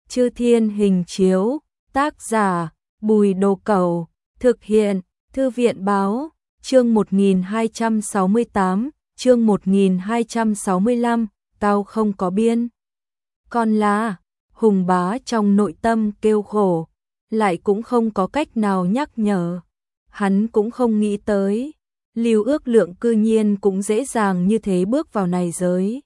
Chư Thiên Hình Chiếu, tác giả Bùi Đồ Cẩu, thực hiện Thư viện Báo, chương 1268, chương 1265, cao không có biên. Còn là, Hùng Bá trong nội tâm kêu khổ, lại cũng không có cách nào nhắc nhở. Hắn cũng không nghĩ tới, Lưu Ước Lượng cư nhiên cũng dễ dàng như thế bước vào này giới.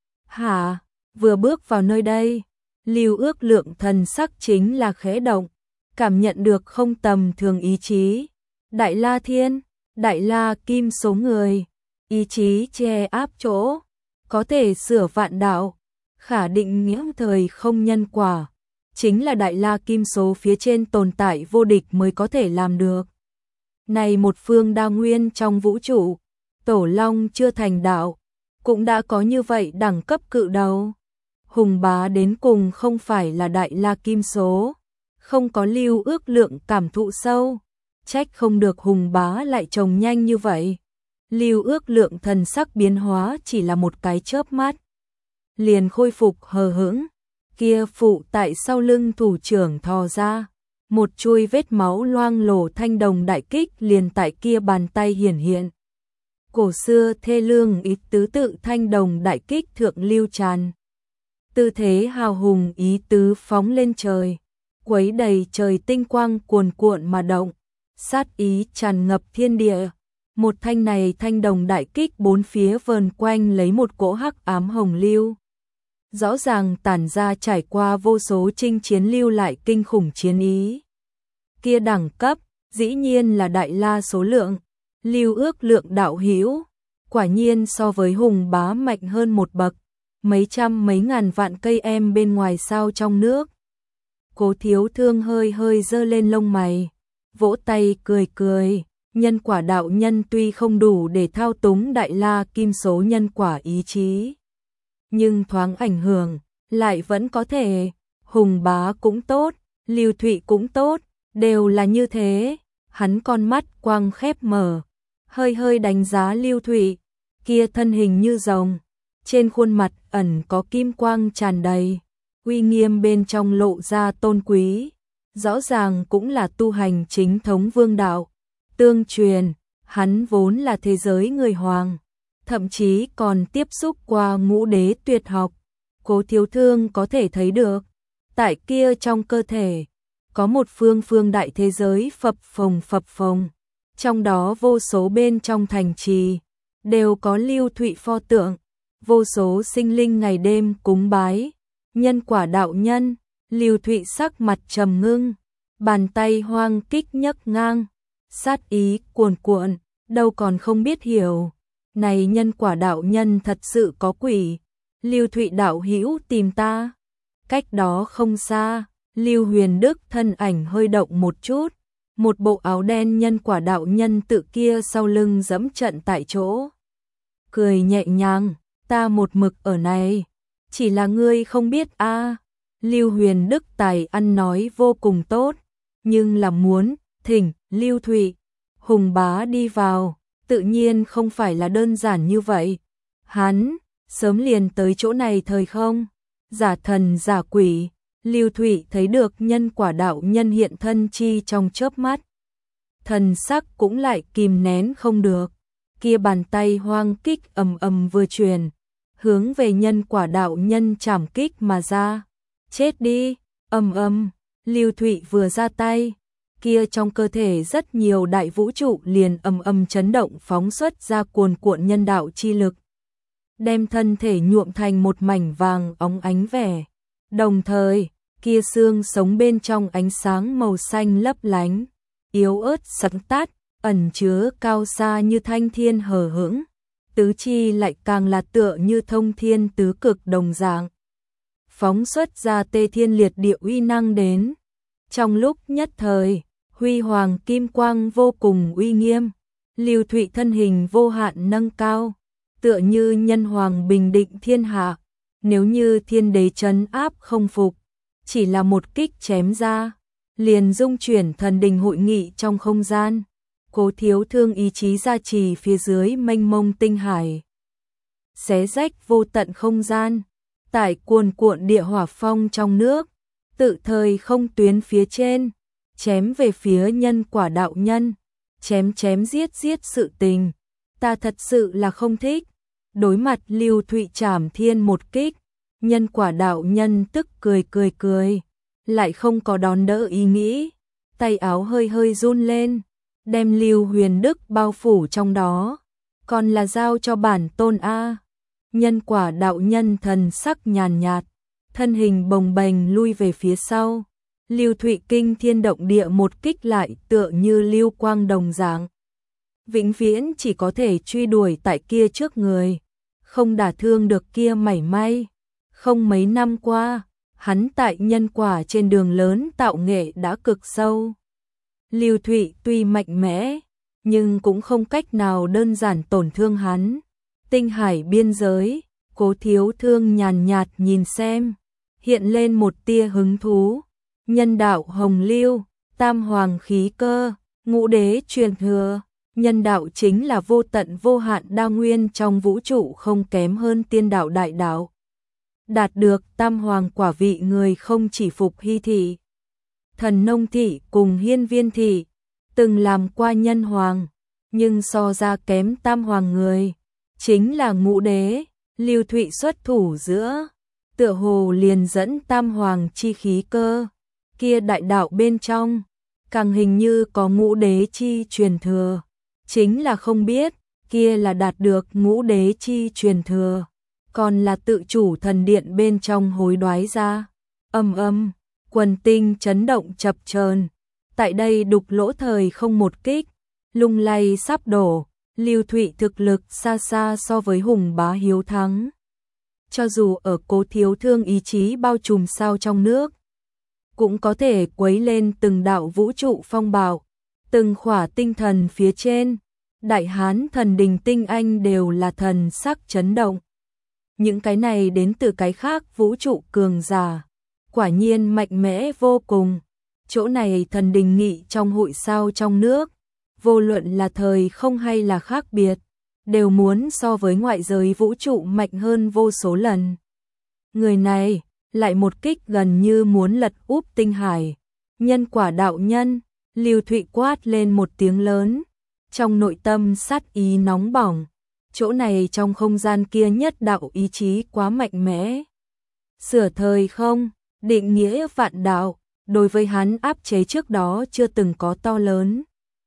Hả, vừa bước vào nơi đây, Lưu Ước Lượng thần sắc chính là khẽ động, cảm nhận được không tầm thường ý chí. Đại La Thiên, Đại La Kim số người, ý chí che áp chỗ, có thể sửa vạn đạo, khả định nghĩa thời không nhân quả, chính là Đại La Kim số phía trên tồn tại vô địch mới có thể làm được. Này một phương đa nguyên trong vũ trụ, Tổ Long chưa thành đạo, cũng đã có như vậy đẳng cấp cự đầu. Hùng Bá đến cùng không phải là Đại La Kim số, không có Lưu Ước Lượng cảm thụ sâu, trách không được Hùng Bá lại trồng nhanh như vậy. Lưu Ước Lượng thần sắc biến hóa chỉ là một cái chớp mắt, liền khôi phục hờ hững, kia phụ tại sau lưng thủ trưởng thò ra, một chuôi vết máu loang lổ thanh đồng đại kích liền tại kia bàn tay hiển hiện. Cổ xưa thê lương ý tứ tự thanh đồng đại kích thượng lưu tràn. Tư thế hào hùng ý tứ phóng lên trời, quấy đầy trời tinh quang cuồn cuộn mà động, sát ý tràn ngập thiên địa. Một thanh này thanh đồng đại kích bốn phía vờn quanh lấy một cỗ hắc ám hồng lưu. Rõ ràng tản ra trải qua vô số chinh chiến lưu lại kinh khủng chiến ý. Kia đẳng cấp, dĩ nhiên là Đại La số lượng, Lưu Ước Lượng đạo hữu, quả nhiên so với Hùng Bá mạnh hơn một bậc, mấy trăm mấy ngàn vạn cây em bên ngoài sao trong nước. Cố Thiếu Thương hơi hơi giơ lên lông mày, vỗ tay cười cười, nhân quả đạo nhân tuy không đủ để thao túng Đại La Kim số nhân quả ý chí, nhưng thoáng ảnh hưởng, lại vẫn có thể. Hùng Bá cũng tốt, Lưu Thụy cũng tốt, đều là như thế. Hắn con mắt quang khép mở, hơi hơi đánh giá Lưu Thụy, kia thân hình như rồng, trên khuôn mặt ẩn có kim quang tràn đầy, uy nghiêm bên trong lộ ra tôn quý, rõ ràng cũng là tu hành chính thống vương đạo. Tương truyền, hắn vốn là thế giới người hoàng, thậm chí còn tiếp xúc qua ngũ đế tuyệt học. Cố Thiếu Thương có thể thấy được, tại kia trong cơ thể, có một phương đại thế giới phập phồng, trong đó vô số bên trong thành trì, đều có Lưu Thụy pho tượng, vô số sinh linh ngày đêm cúng bái, nhân quả đạo nhân. Lưu Thụy sắc mặt trầm ngưng, bàn tay hoang kích nhấc ngang, sát ý cuồn cuộn, đâu còn không biết hiểu, này nhân quả đạo nhân thật sự có quỷ. Lưu Thụy đạo hữu tìm ta. Cách đó không xa, Lưu Huyền Đức thân ảnh hơi động một chút, một bộ áo đen nhân quả đạo nhân tự kia sau lưng dẫm trận tại chỗ. Cười nhẹ nhàng, ta một mực ở này, chỉ là ngươi không biết a. Lưu Huyền Đức tài ăn nói vô cùng tốt, nhưng là muốn thỉnh Lưu Thụy, Hùng Bá đi vào, tự nhiên không phải là đơn giản như vậy. Hắn sớm liền tới chỗ này thời không, giả thần giả quỷ. Lưu Thụy thấy được nhân quả đạo nhân hiện thân chi trong chớp mắt, thần sắc cũng lại kìm nén không được, kia bàn tay hoang kích ầm vừa truyền, hướng về nhân quả đạo nhân chảm kích mà ra. Chết đi, Lưu Thụy vừa ra tay, kia trong cơ thể rất nhiều đại vũ trụ liền chấn động phóng xuất ra cuồn cuộn nhân đạo chi lực, đem thân thể nhuộm thành một mảnh vàng óng ánh vẻ. Đồng thời, kia xương sống bên trong ánh sáng màu xanh lấp lánh, yếu ớt sáng tát, ẩn chứa cao xa như thanh thiên hờ hững, tứ chi lại càng là tựa như thông thiên tứ cực đồng dạng, phóng xuất ra tê thiên liệt địa uy năng đến. Trong lúc nhất thời, huy hoàng kim quang vô cùng uy nghiêm, Lưu Thụy thân hình vô hạn nâng cao, tựa như nhân hoàng bình định thiên hạ. Nếu như thiên đế trấn áp không phục, chỉ là một kích chém ra, liền dung chuyển thần đình hội nghị trong không gian. Cố Thiếu Thương ý chí gia trì phía dưới mênh mông tinh hải, xé rách vô tận không gian, tại cuồn cuộn địa hỏa phong trong nước, tự thời không tuyến phía trên, chém về phía nhân quả đạo nhân, chém chém giết giết sự tình, ta thật sự là không thích. Đối mặt Lưu Thụy trảm thiên một kích, nhân quả đạo nhân tức cười, lại không có đón đỡ ý nghĩ, tay áo hơi hơi run lên, đem Lưu Huyền Đức bao phủ trong đó, còn là giao cho bản tôn a. Nhân quả đạo nhân thần sắc nhàn nhạt, thân hình bồng bềnh lui về phía sau. Lưu Thụy kinh thiên động địa một kích lại tựa như lưu quang đồng dạng, vĩnh viễn chỉ có thể truy đuổi tại kia trước người, không đả thương được kia mảy may. Không mấy năm qua, hắn tại nhân quả trên đường lớn tạo nghệ đã cực sâu. Lưu Thụy tuy mạnh mẽ, nhưng cũng không cách nào đơn giản tổn thương hắn. Tinh hải biên giới, Cố Thiếu Thương nhàn nhạt nhìn xem, hiện lên một tia hứng thú. Nhân đạo hồng lưu, tam hoàng khí cơ, ngũ đế truyền thừa. Nhân đạo chính là vô tận vô hạn đa nguyên trong vũ trụ, không kém hơn tiên đạo đại đạo. Đạt được tam hoàng quả vị người không chỉ phục Hy thị, Thần Nông thị cùng Hiên Viên thị, từng làm qua nhân hoàng, nhưng so ra kém tam hoàng người, chính là ngũ đế. Lưu Thụy xuất thủ giữa, tựa hồ liền dẫn tam hoàng chi khí cơ, kia đại đạo bên trong, càng hình như có ngũ đế chi truyền thừa, chính là không biết, kia là đạt được ngũ đế chi truyền thừa, còn là tự chủ thần điện bên trong hối đoái ra. Âm, quần tinh chấn động chập chờn, tại đây đục lỗ thời không một kích, lung lay sắp đổ. Lưu Thụy thực lực xa xa so với Hùng Bá hiếu thắng. Cho dù ở Cố Thiếu Thương ý chí bao trùm sao trong nước, cũng có thể quấy lên từng đạo vũ trụ phong bạo, từng khỏa tinh thần phía trên. Đại Hán thần đình tinh anh đều là thần sắc chấn động. Những cái này đến từ cái khác vũ trụ cường giả, quả nhiên mạnh mẽ vô cùng. Chỗ này thần đình nghị trong hội sao trong nước, vô luận là thời không hay là khác biệt, đều muốn so với ngoại giới vũ trụ mạnh hơn vô số lần. Người này, lại một kích gần như muốn lật úp tinh hải. Nhân quả đạo nhân, Lưu Thụy quát lên một tiếng lớn, trong nội tâm sát ý nóng bỏng. Chỗ này trong không gian kia nhất đạo ý chí quá mạnh mẽ. Sửa thời không, định nghĩa vạn đạo, đối với hắn áp chế trước đó chưa từng có to lớn.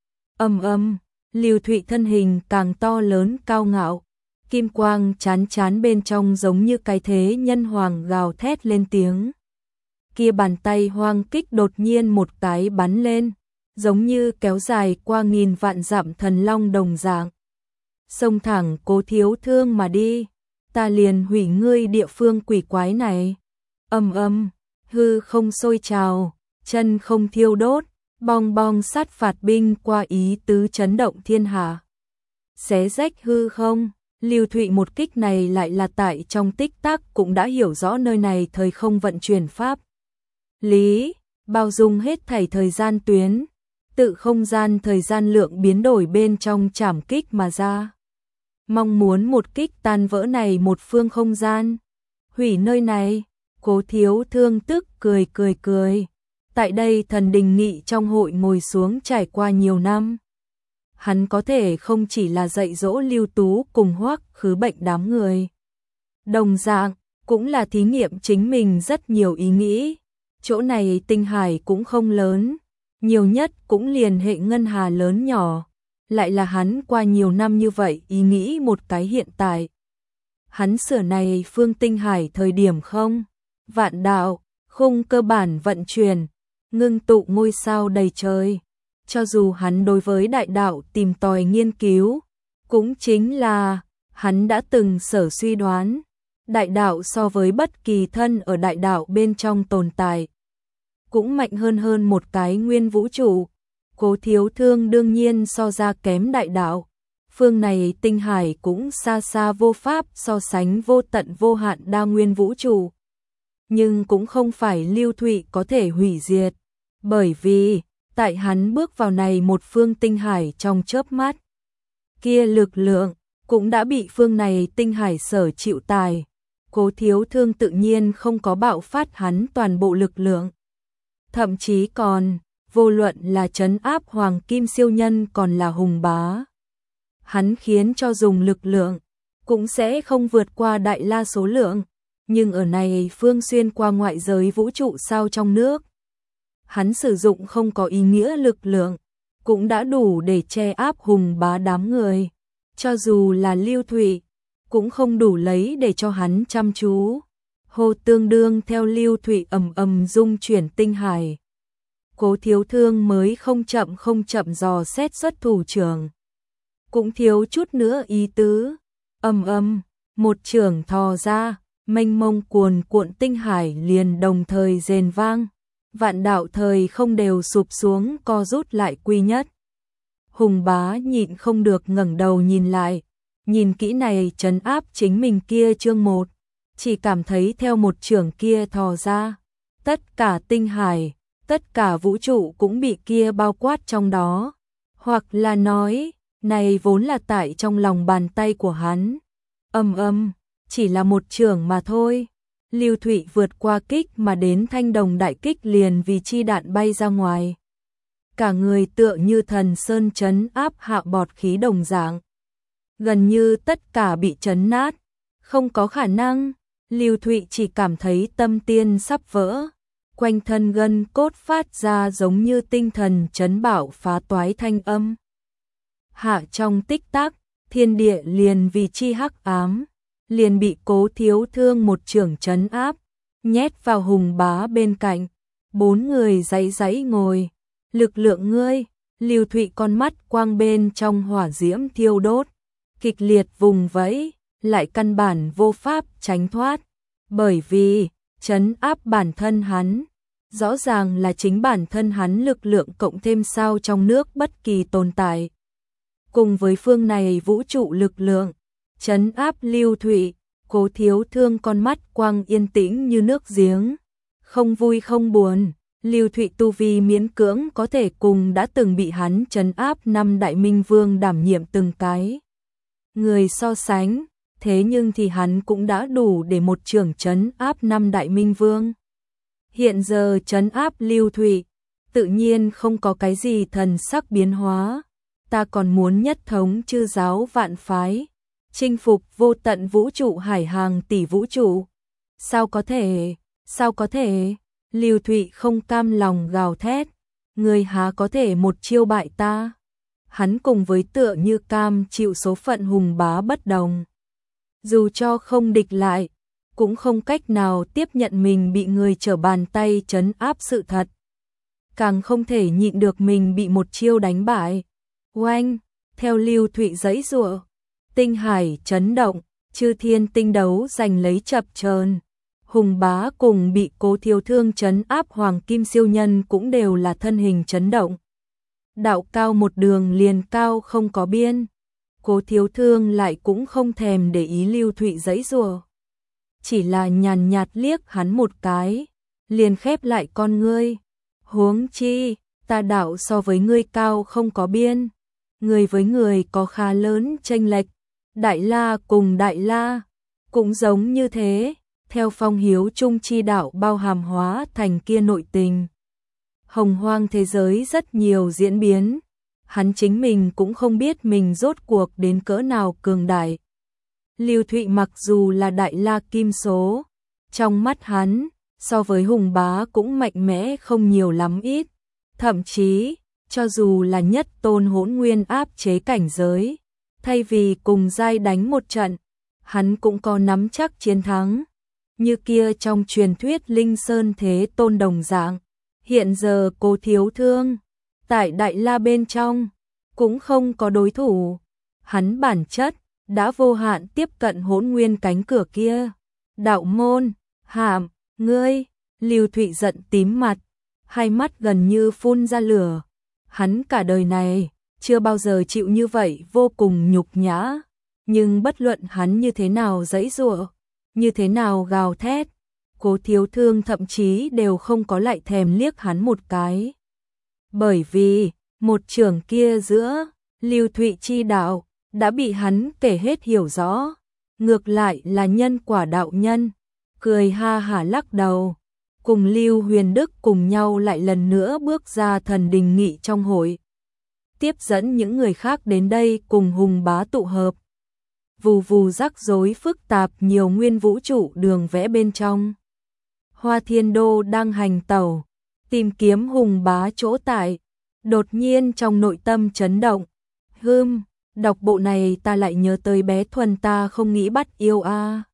Âm, Lưu Thụy thân hình càng to lớn cao ngạo, kim quang chán chán bên trong giống như cái thế nhân hoàng gào thét lên tiếng. Kia bàn tay hoang kích đột nhiên một cái bắn lên, giống như kéo dài qua nghìn vạn dặm thần long đồng dạng. Xông thẳng Cố Thiếu Thương mà đi, ta liền hủy ngươi địa phương quỷ quái này. Âm, hư không sôi trào, chân không thiêu đốt, bong bong sát phạt binh qua ý tứ chấn động thiên hạ. Xé rách hư không, Lưu Thụy một kích này lại là tại trong tích tắc cũng đã hiểu rõ nơi này thời không vận chuyển pháp lý, bao dung hết thảy thời gian tuyến, tự không gian thời gian lượng biến đổi bên trong trảm kích mà ra. Mong muốn một kích tan vỡ này một phương không gian, hủy nơi này. Cố Thiếu Thương tức cười. Tại đây thần đình nghị trong hội ngồi xuống trải qua nhiều năm. Hắn có thể không chỉ là dạy dỗ Lưu Tú cùng Hoắc Khứ Bệnh đám người. Đồng dạng, cũng là thí nghiệm chính mình rất nhiều ý nghĩ. Chỗ này tinh hải cũng không lớn, nhiều nhất cũng liền hệ ngân hà lớn nhỏ. Lại là hắn qua nhiều năm như vậy ý nghĩ một cái hiện tại. Hắn sửa này phương tinh hải thời điểm không, vạn đạo, khung cơ bản vận chuyển, ngưng tụ ngôi sao đầy trời. Cho dù hắn đối với đại đạo tìm tòi nghiên cứu, cũng chính là hắn đã từng sở suy đoán, đại đạo so với bất kỳ thân ở đại đạo bên trong tồn tại, cũng mạnh hơn một cái nguyên vũ trụ. Cố Thiếu Thương đương nhiên so ra kém đại đạo, phương này tinh hải cũng xa xa vô pháp so sánh vô tận vô hạn đa nguyên vũ trụ. Nhưng cũng không phải Lưu Thụy có thể hủy diệt, bởi vì tại hắn bước vào này một phương tinh hải trong chớp mắt, kia lực lượng cũng đã bị phương này tinh hải sở chịu tài. Cố Thiếu Thương tự nhiên không có bạo phát hắn toàn bộ lực lượng, thậm chí còn, vô luận là trấn áp Hoàng Kim Siêu Nhân còn là Hùng Bá. Hắn khiến cho dùng lực lượng, cũng sẽ không vượt qua Đại La số lượng, nhưng ở này phương xuyên qua ngoại giới vũ trụ sao trong nước. Hắn sử dụng không có ý nghĩa lực lượng, cũng đã đủ để che áp Hùng Bá đám người. Cho dù là Lưu Thụy, cũng không đủ lấy để cho hắn chăm chú. Hồ tương đương theo Lưu Thụy ầm ầm dung chuyển tinh hải. Cố Thiếu Thương mới không chậm dò xét xuất thủ trưởng. Cũng thiếu chút nữa ý tứ. Một trưởng thò ra, mênh mông cuồn cuộn tinh hải liền đồng thời rền vang. Vạn đạo thời không đều sụp xuống co rút lại quy nhất. Hùng Bá nhịn không được ngẩng đầu nhìn lại, nhìn kỹ này trấn áp chính mình kia chương 1, chỉ cảm thấy theo một trưởng kia thò ra, tất cả tinh hải, tất cả vũ trụ cũng bị kia bao quát trong đó, hoặc là nói, này vốn là tại trong lòng bàn tay của hắn. Chỉ là một trưởng mà thôi. Lưu Thụy vượt qua kích mà đến thanh đồng đại kích liền vì chi đạn bay ra ngoài. Cả người tựa như thần sơn trấn áp hạ bọt khí đồng dạng. Gần như tất cả bị trấn nát. Không có khả năng. Lưu Thụy chỉ cảm thấy tâm tiên sắp vỡ. Quanh thân gân cốt phát ra giống như tinh thần trấn bảo phá toái thanh âm. Hạ trong tích tắc, thiên địa liền vì chi hắc ám. Liền bị Cố Thiếu Thương một trưởng trấn áp, nhét vào Hùng Bá bên cạnh. 4 người giãy ngồi. Lực lượng ngươi, Lưu Thụy con mắt quang bên trong hỏa diễm thiêu đốt, kịch liệt vùng vẫy, lại căn bản vô pháp tránh thoát, bởi vì trấn áp bản thân hắn, rõ ràng là chính bản thân hắn lực lượng cộng thêm sao trong nước bất kỳ tồn tại. Cùng với phương này vũ trụ lực lượng, trấn áp Lưu Thụy, Cố Thiếu Thương con mắt quang yên tĩnh như nước giếng, không vui không buồn. Lưu Thụy tu vi miễn cưỡng có thể cùng đã từng bị hắn trấn áp 5 đại minh vương đảm nhiệm từng cái người so sánh, thế nhưng thì hắn cũng đã đủ để một trưởng trấn áp 5 đại minh vương. Hiện giờ trấn áp Lưu Thụy, tự nhiên không có cái gì thần sắc biến hóa, ta còn muốn nhất thống chư giáo vạn phái, chinh phục vô tận vũ trụ hải hàng tỷ vũ trụ. Sao có thể? Lưu Thụy không cam lòng gào thét, người há có thể một chiêu bại ta. Hắn cùng với tựa như cam chịu số phận Hùng Bá bất đồng. Dù cho không địch lại, cũng không cách nào tiếp nhận mình bị người trở bàn tay trấn áp sự thật. Càng không thể nhịn được mình bị một chiêu đánh bại. Oanh, theo Lưu Thụy giãy giụa, tinh hải chấn động, chư thiên tinh đấu giành lấy chập chờn. Hùng Bá cùng bị Cố Thiếu Thương trấn áp Hoàng Kim Siêu Nhân cũng đều là thân hình chấn động. Đạo cao một đường liền cao không có biên. Cố Thiếu Thương lại cũng không thèm để ý Lưu Thụy giãy giụa, chỉ là nhàn nhạt liếc hắn một cái, liền khép lại con ngươi. Huống chi, ta đạo so với ngươi cao không có biên, người với người có khá lớn chênh lệch, Đại La cùng Đại La cũng giống như thế. Theo phong hiếu trung chi đạo bao hàm hóa thành kia nội tình. Hồng hoang thế giới rất nhiều diễn biến, hắn chính mình cũng không biết mình rốt cuộc đến cỡ nào cường đại. Lưu Thụy mặc dù là Đại La kim số, trong mắt hắn, so với Hùng Bá cũng mạnh mẽ không nhiều lắm ít, thậm chí, cho dù là nhất tôn hỗn nguyên áp chế cảnh giới, thay vì cùng giai đánh một trận, hắn cũng có nắm chắc chiến thắng. Như kia trong truyền thuyết Linh Sơn Thế Tôn đồng dạng, hiện giờ Cố Thiếu Thương, tại Đại La bên trong, cũng không có đối thủ. Hắn bản chất, đã vô hạn tiếp cận hỗn nguyên cánh cửa kia. Đạo môn, hàm, ngươi, Lưu Thụy giận tím mặt, hai mắt gần như phun ra lửa. Hắn cả đời này, chưa bao giờ chịu như vậy vô cùng nhục nhã, nhưng bất luận hắn như thế nào giãy giụa, như thế nào gào thét, Cố Thiếu Thương thậm chí đều không có lại thèm liếc hắn một cái. Bởi vì, một trưởng kia giữa, Lưu Thụy chi đạo, đã bị hắn kể hết hiểu rõ. Ngược lại là nhân quả đạo nhân, cười ha hả lắc đầu. cùng Lưu Huyền Đức cùng nhau lại lần nữa bước ra thần đình nghị trong hội. Tiếp dẫn những người khác đến đây cùng Hùng Bá tụ hợp. Vù vù rắc rối phức tạp nhiều nguyên vũ trụ đường vẽ bên trong. Hoa Thiên Đô đang hành tẩu, tìm kiếm Hùng Bá chỗ tại. Đột nhiên trong nội tâm chấn động. Đọc bộ này ta lại nhớ tới bé Thuần ta không nghĩ bắt yêu a.